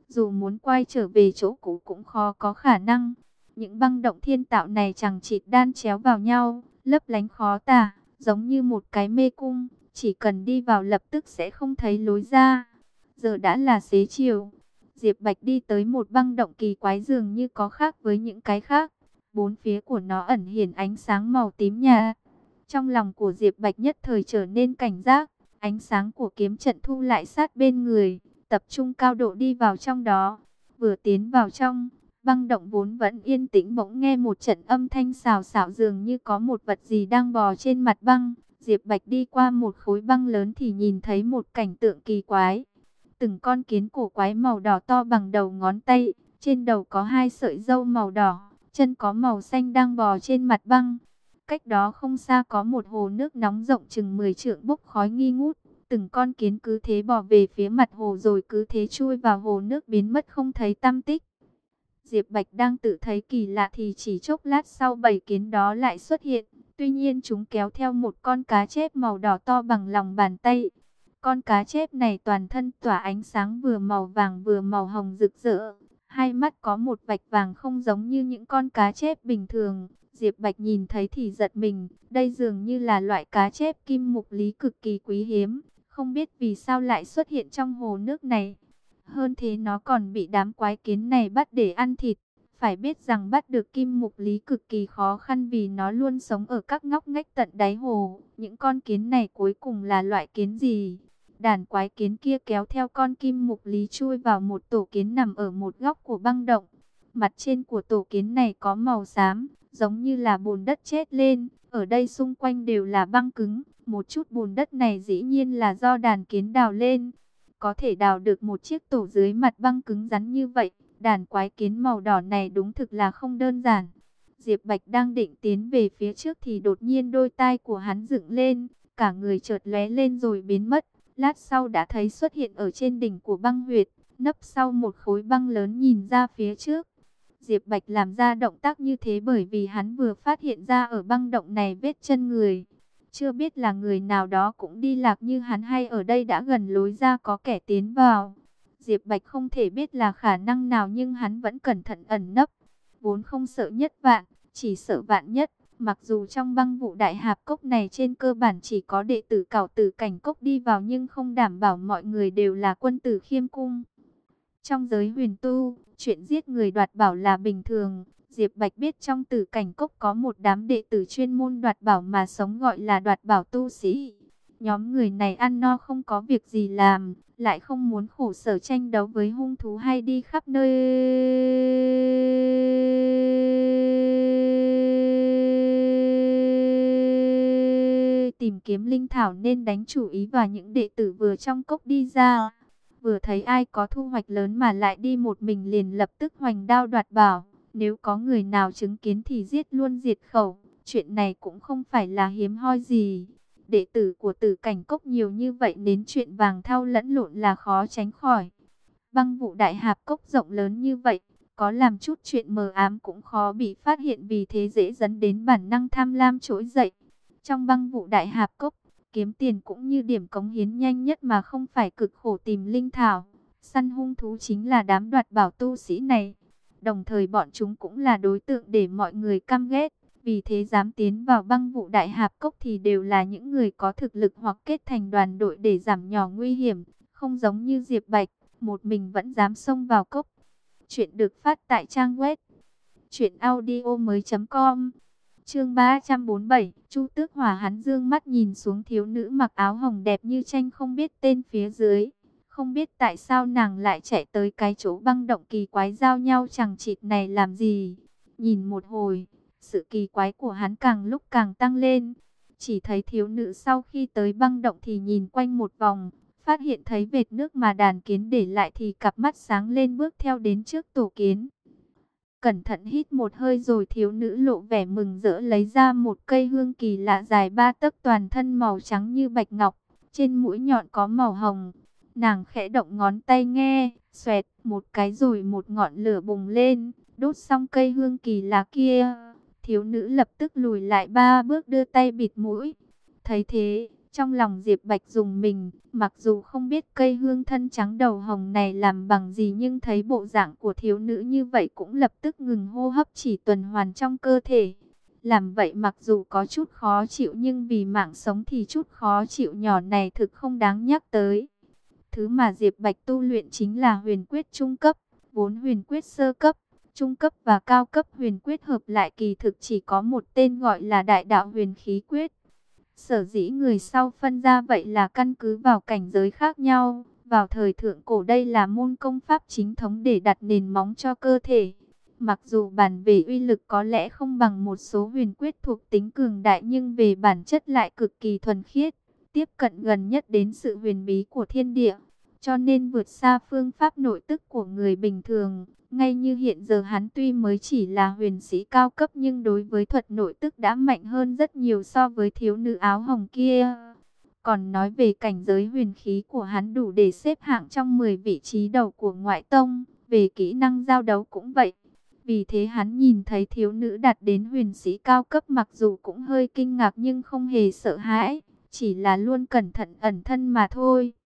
Speaker 1: dù muốn quay trở về chỗ cũ cũng khó có khả năng. Những băng động thiên tạo này chẳng chịt đan chéo vào nhau, lấp lánh khó tả, giống như một cái mê cung, chỉ cần đi vào lập tức sẽ không thấy lối ra. Giờ đã là xế chiều, Diệp Bạch đi tới một băng động kỳ quái dường như có khác với những cái khác. Bốn phía của nó ẩn hiện ánh sáng màu tím nhạt. Trong lòng của Diệp Bạch nhất thời trở nên cảnh giác, ánh sáng của kiếm trận thu lại sát bên người, tập trung cao độ đi vào trong đó. Vừa tiến vào trong, băng động vốn vẫn yên tĩnh bỗng nghe một trận âm thanh xào xạo dường như có một vật gì đang bò trên mặt băng. Diệp Bạch đi qua một khối băng lớn thì nhìn thấy một cảnh tượng kỳ quái. Từng con kiến cổ quái màu đỏ to bằng đầu ngón tay, trên đầu có hai sợi râu màu đỏ, chân có màu xanh đang bò trên mặt băng. Cách đó không xa có một hồ nước nóng rộng chừng 10 trượng bốc khói nghi ngút. Từng con kiến cứ thế bò về phía mặt hồ rồi cứ thế chui vào hồ nước biến mất không thấy tăm tích. Diệp Bạch đang tự thấy kỳ lạ thì chỉ chốc lát sau bầy kiến đó lại xuất hiện. Tuy nhiên chúng kéo theo một con cá chép màu đỏ to bằng lòng bàn tay. Con cá chép này toàn thân tỏa ánh sáng vừa màu vàng vừa màu hồng rực rỡ. Hai mắt có một vạch vàng không giống như những con cá chép bình thường. Diệp Bạch nhìn thấy thì giật mình. Đây dường như là loại cá chép kim mục lý cực kỳ quý hiếm. Không biết vì sao lại xuất hiện trong hồ nước này. Hơn thế nó còn bị đám quái kiến này bắt để ăn thịt. Phải biết rằng bắt được kim mục lý cực kỳ khó khăn vì nó luôn sống ở các ngóc ngách tận đáy hồ. Những con kiến này cuối cùng là loại kiến gì? Đàn quái kiến kia kéo theo con kim mục lý chui vào một tổ kiến nằm ở một góc của băng động. Mặt trên của tổ kiến này có màu xám, giống như là bùn đất chết lên. Ở đây xung quanh đều là băng cứng. Một chút bùn đất này dĩ nhiên là do đàn kiến đào lên. Có thể đào được một chiếc tổ dưới mặt băng cứng rắn như vậy. Đàn quái kiến màu đỏ này đúng thực là không đơn giản. Diệp Bạch đang định tiến về phía trước thì đột nhiên đôi tai của hắn dựng lên. Cả người chợt lóe lên rồi biến mất. Lát sau đã thấy xuất hiện ở trên đỉnh của băng huyệt, nấp sau một khối băng lớn nhìn ra phía trước. Diệp Bạch làm ra động tác như thế bởi vì hắn vừa phát hiện ra ở băng động này vết chân người. Chưa biết là người nào đó cũng đi lạc như hắn hay ở đây đã gần lối ra có kẻ tiến vào. Diệp Bạch không thể biết là khả năng nào nhưng hắn vẫn cẩn thận ẩn nấp. Vốn không sợ nhất vạn, chỉ sợ vạn nhất. Mặc dù trong băng vụ đại hạp cốc này trên cơ bản chỉ có đệ tử cảo tử cảnh cốc đi vào nhưng không đảm bảo mọi người đều là quân tử khiêm cung. Trong giới huyền tu, chuyện giết người đoạt bảo là bình thường. Diệp Bạch biết trong tử cảnh cốc có một đám đệ tử chuyên môn đoạt bảo mà sống gọi là đoạt bảo tu sĩ. Nhóm người này ăn no không có việc gì làm, lại không muốn khổ sở tranh đấu với hung thú hay đi khắp nơi tìm kiếm linh thảo nên đánh chủ ý vào những đệ tử vừa trong cốc đi ra. Vừa thấy ai có thu hoạch lớn mà lại đi một mình liền lập tức hoành đao đoạt bảo. Nếu có người nào chứng kiến thì giết luôn diệt khẩu. Chuyện này cũng không phải là hiếm hoi gì. Đệ tử của tử cảnh cốc nhiều như vậy nên chuyện vàng thau lẫn lộn là khó tránh khỏi. Băng vụ đại hạp cốc rộng lớn như vậy, có làm chút chuyện mờ ám cũng khó bị phát hiện vì thế dễ dẫn đến bản năng tham lam trỗi dậy. Trong băng vụ đại hạp cốc, kiếm tiền cũng như điểm cống hiến nhanh nhất mà không phải cực khổ tìm linh thảo. Săn hung thú chính là đám đoạt bảo tu sĩ này. Đồng thời bọn chúng cũng là đối tượng để mọi người căm ghét. Vì thế dám tiến vào băng vụ đại hạp cốc thì đều là những người có thực lực hoặc kết thành đoàn đội để giảm nhỏ nguy hiểm. Không giống như Diệp Bạch, một mình vẫn dám xông vào cốc. Chuyện được phát tại trang web truyệnaudiomoi.com. Chương 347, Chu Tước Hỏa. Hắn dương mắt nhìn xuống thiếu nữ mặc áo hồng đẹp như tranh không biết tên phía dưới. Không biết tại sao nàng lại chạy tới cái chỗ băng động kỳ quái giao nhau chằng chịt này làm gì. Nhìn một hồi, sự kỳ quái của hắn càng lúc càng tăng lên. Chỉ thấy thiếu nữ sau khi tới băng động thì nhìn quanh một vòng, phát hiện thấy vệt nước mà đàn kiến để lại thì cặp mắt sáng lên bước theo đến trước tổ kiến. Cẩn thận hít một hơi rồi thiếu nữ lộ vẻ mừng rỡ lấy ra một cây hương kỳ lạ dài 3 tấc toàn thân màu trắng như bạch ngọc, trên mũi nhọn có màu hồng. Nàng khẽ động ngón tay nghe, xoẹt một cái rồi một ngọn lửa bùng lên, đốt xong cây hương kỳ lạ kia. Thiếu nữ lập tức lùi lại 3 bước đưa tay bịt mũi. Thấy thế, Trong lòng Diệp Bạch rùng mình, mặc dù không biết cây hương thân trắng đầu hồng này làm bằng gì, nhưng thấy bộ dạng của thiếu nữ như vậy cũng lập tức ngừng hô hấp, chỉ tuần hoàn trong cơ thể. Làm vậy mặc dù có chút khó chịu, nhưng vì mạng sống thì chút khó chịu nhỏ này thực không đáng nhắc tới. Thứ mà Diệp Bạch tu luyện chính là huyền quyết trung cấp, vốn huyền quyết sơ cấp, trung cấp và cao cấp huyền quyết hợp lại kỳ thực chỉ có một tên gọi là Đại Đạo Huyền Khí Quyết. Sở dĩ người sau phân ra vậy là căn cứ vào cảnh giới khác nhau. Vào thời thượng cổ đây là môn công pháp chính thống để đặt nền móng cho cơ thể. Mặc dù bản về uy lực có lẽ không bằng một số huyền quyết thuộc tính cường đại, nhưng về bản chất lại cực kỳ thuần khiết, tiếp cận gần nhất đến sự huyền bí của thiên địa, cho nên vượt xa phương pháp nội tức của người bình thường. Ngay như hiện giờ hắn tuy mới chỉ là huyền sĩ cao cấp, nhưng đối với thuật nội tức đã mạnh hơn rất nhiều so với thiếu nữ áo hồng kia. Còn nói về cảnh giới huyền khí của hắn đủ để xếp hạng trong 10 vị trí đầu của ngoại tông, về kỹ năng giao đấu cũng vậy. Vì thế hắn nhìn thấy thiếu nữ đạt đến huyền sĩ cao cấp, mặc dù cũng hơi kinh ngạc nhưng không hề sợ hãi, chỉ là luôn cẩn thận ẩn thân mà thôi.